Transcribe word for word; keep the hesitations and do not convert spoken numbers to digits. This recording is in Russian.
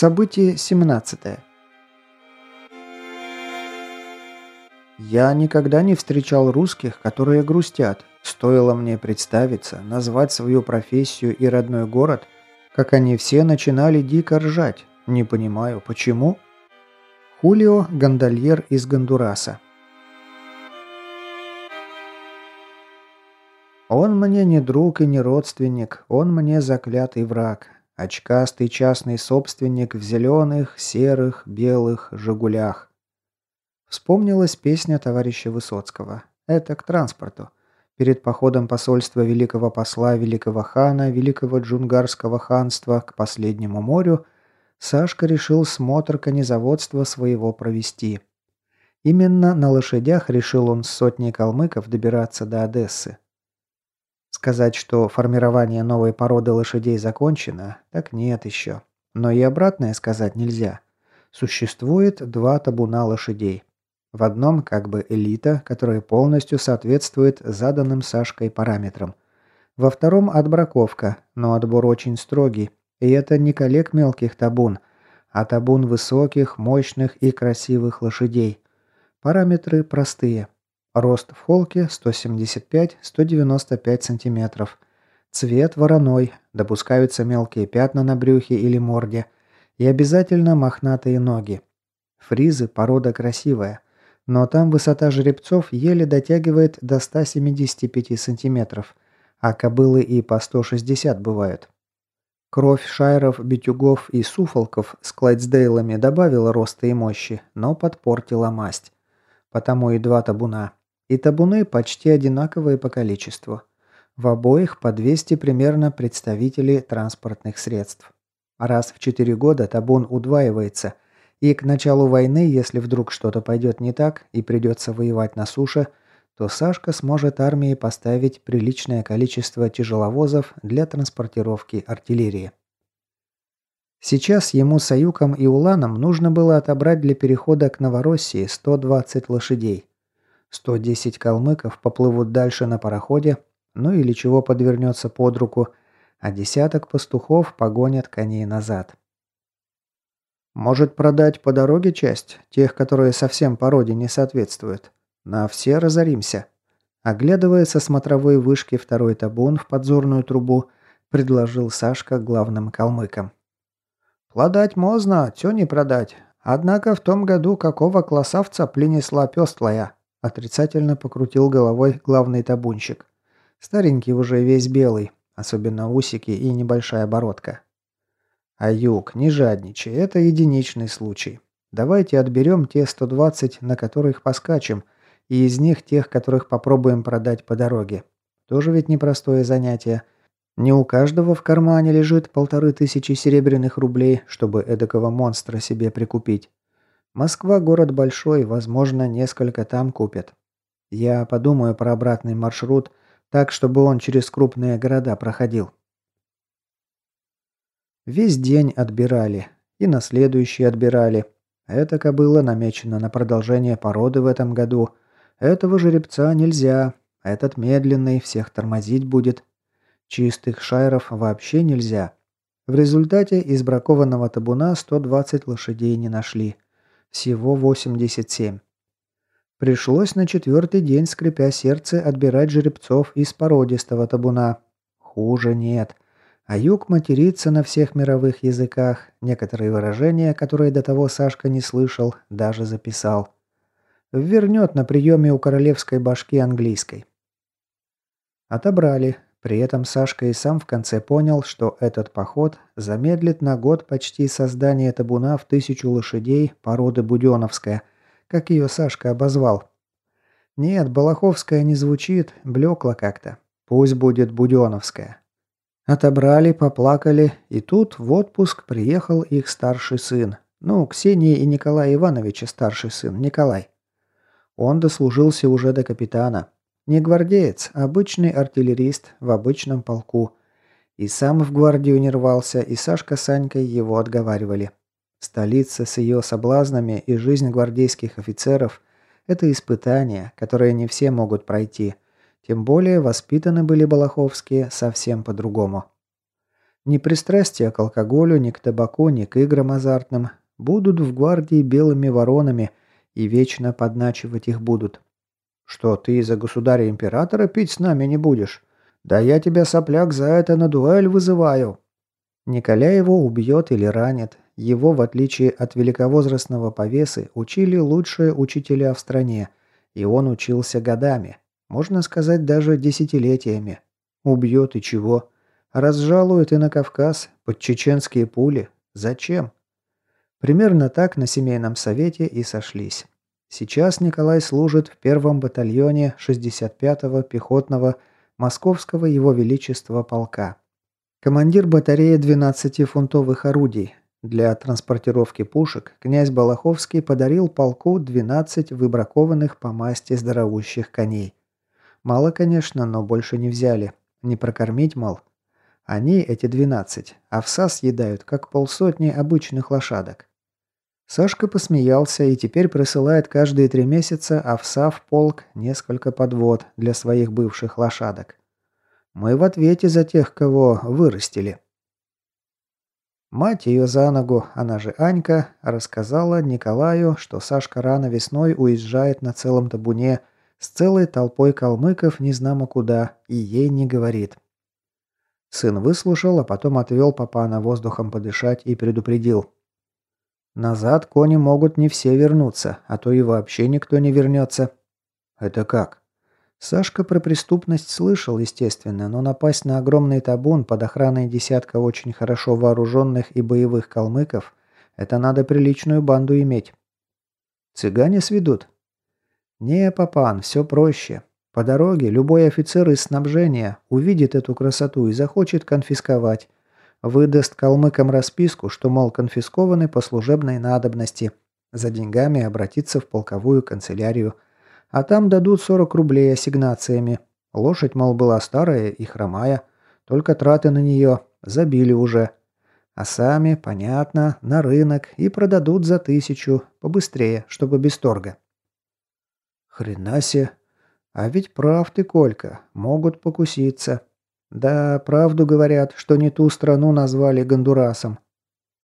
Событие семнадцатое. Я никогда не встречал русских, которые грустят. Стоило мне представиться, назвать свою профессию и родной город, как они все начинали дико ржать. Не понимаю, почему? Хулио, гондольер из Гондураса. Он мне не друг и не родственник, он мне заклятый враг. Очкастый частный собственник в зеленых, серых, белых «Жигулях». Вспомнилась песня товарища Высоцкого. Это к транспорту. Перед походом посольства великого посла великого хана, великого джунгарского ханства к последнему морю, Сашка решил смотр конезаводства своего провести. Именно на лошадях решил он с сотней калмыков добираться до Одессы. Сказать, что формирование новой породы лошадей закончено, так нет еще. Но и обратное сказать нельзя. Существует два табуна лошадей. В одном как бы элита, которая полностью соответствует заданным Сашкой параметрам. Во втором отбраковка, но отбор очень строгий. И это не коллег мелких табун, а табун высоких, мощных и красивых лошадей. Параметры простые. Рост в холке сто семьдесят пять - сто девяносто пять сантиметров. Цвет вороной, допускаются мелкие пятна на брюхе или морде. И обязательно мохнатые ноги. Фризы порода красивая, но там высота жеребцов еле дотягивает до ста семидесяти пяти сантиметров, а кобылы и по сто шестьдесят бывают. Кровь шайров, битюгов и суфолков с клайдсдейлами добавила роста и мощи, но подпортила масть. Потому и два табуна. И табуны почти одинаковые по количеству. В обоих по двести примерно представителей транспортных средств. Раз в четыре года табун удваивается, и к началу войны, если вдруг что-то пойдет не так и придется воевать на суше, то Сашка сможет армии поставить приличное количество тяжеловозов для транспортировки артиллерии. Сейчас ему с Аюком и Уланом нужно было отобрать для перехода к Новороссии сто двадцать лошадей. сто десять калмыков поплывут дальше на пароходе, ну или чего подвернется под руку, а десяток пастухов погонят коней назад. Может продать по дороге часть, тех, которые совсем породе не соответствуют. На все разоримся. Оглядывая со смотровой вышки второй табун в подзорную трубу, предложил Сашка главным калмыкам. «Продать можно, тё не продать. Однако в том году какого классавца принесла пёстлая?» Отрицательно покрутил головой главный табунщик. Старенький уже весь белый, особенно усики и небольшая бородка. «Аюк, не жадничай, это единичный случай. Давайте отберем те сто двадцать, на которых поскачем, и из них тех, которых попробуем продать по дороге. Тоже ведь непростое занятие. Не у каждого в кармане лежит полторы тысячи серебряных рублей, чтобы эдакого монстра себе прикупить. Москва город большой, возможно, несколько там купят. Я подумаю про обратный маршрут, так, чтобы он через крупные города проходил». Весь день отбирали. И на следующий отбирали. Эта кобыла намечена на продолжение породы в этом году. Этого жеребца нельзя. Этот медленный, всех тормозить будет. Чистых шайров вообще нельзя. В результате из бракованного табуна сто двадцать лошадей не нашли. Всего восемьдесят семь. Пришлось на четвертый день, скрипя сердце, отбирать жеребцов из породистого табуна. Хуже нет. Аюк матерится на всех мировых языках. Некоторые выражения, которые до того Сашка не слышал, даже записал. Вернет на приеме у королевской башки английской. Отобрали. При этом Сашка и сам в конце понял, что этот поход замедлит на год почти создание табуна в тысячу лошадей породы буденовская, как ее Сашка обозвал. Нет, балаховская не звучит, блекло как-то. Пусть будет буденовская. Отобрали, поплакали, и тут в отпуск приехал их старший сын. Ну, Ксении и Николая Ивановича старший сын, Николай. Он дослужился уже до капитана. Не гвардеец, а обычный артиллерист в обычном полку. И сам в гвардию не рвался, и Сашка с Санькой его отговаривали. Столица с ее соблазнами и жизнь гвардейских офицеров – это испытание, которое не все могут пройти. Тем более воспитаны были балаховские совсем по-другому. Ни пристрастия к алкоголю, ни к табаку, ни к играм азартным. Будут в гвардии белыми воронами и вечно подначивать их будут. Что, ты из-за государя-императора пить с нами не будешь? Да я тебя, сопляк, за это на дуэль вызываю. Николя его убьет или ранит. Его, в отличие от великовозрастного повесы, учили лучшие учителя в стране. И он учился годами. Можно сказать, даже десятилетиями. Убьет и чего? Разжалует и на Кавказ, под чеченские пули. Зачем? Примерно так на семейном совете и сошлись. Сейчас Николай служит в первом батальоне шестьдесят пятого пехотного Московского Его Величества полка. Командир батареи двенадцатифунтовых орудий. Для транспортировки пушек князь Балаховский подарил полку двенадцать выбракованных по масти здоровущих коней. Мало, конечно, но больше не взяли. Не прокормить, мол. Они, эти двенадцать, овса съедают, как полсотни обычных лошадок. Сашка посмеялся и теперь присылает каждые три месяца овса в полк несколько подвод для своих бывших лошадок. Мы в ответе за тех, кого вырастили. Мать ее за ногу, она же Анька, рассказала Николаю, что Сашка рано весной уезжает на целом табуне с целой толпой калмыков незнамо куда, и ей не говорит. Сын выслушал, а потом отвел папана воздухом подышать и предупредил. Назад кони могут не все вернуться, а то и вообще никто не вернется. Это как? Сашка про преступность слышал, естественно, но напасть на огромный табун под охраной десятка очень хорошо вооруженных и боевых калмыков – это надо приличную банду иметь. Цыгане сведут? Не, папан, все проще. По дороге любой офицер из снабжения увидит эту красоту и захочет конфисковать. Выдаст калмыкам расписку, что, мол, конфискованы по служебной надобности. За деньгами обратиться в полковую канцелярию. А там дадут сорок рублей ассигнациями. Лошадь, мол, была старая и хромая. Только траты на нее забили уже. А сами, понятно, на рынок и продадут за тысячу. Побыстрее, чтобы без торга. Хрена себе. А ведь прав ты, Колька. Могут покуситься. Да, правду говорят, что не ту страну назвали Гондурасом.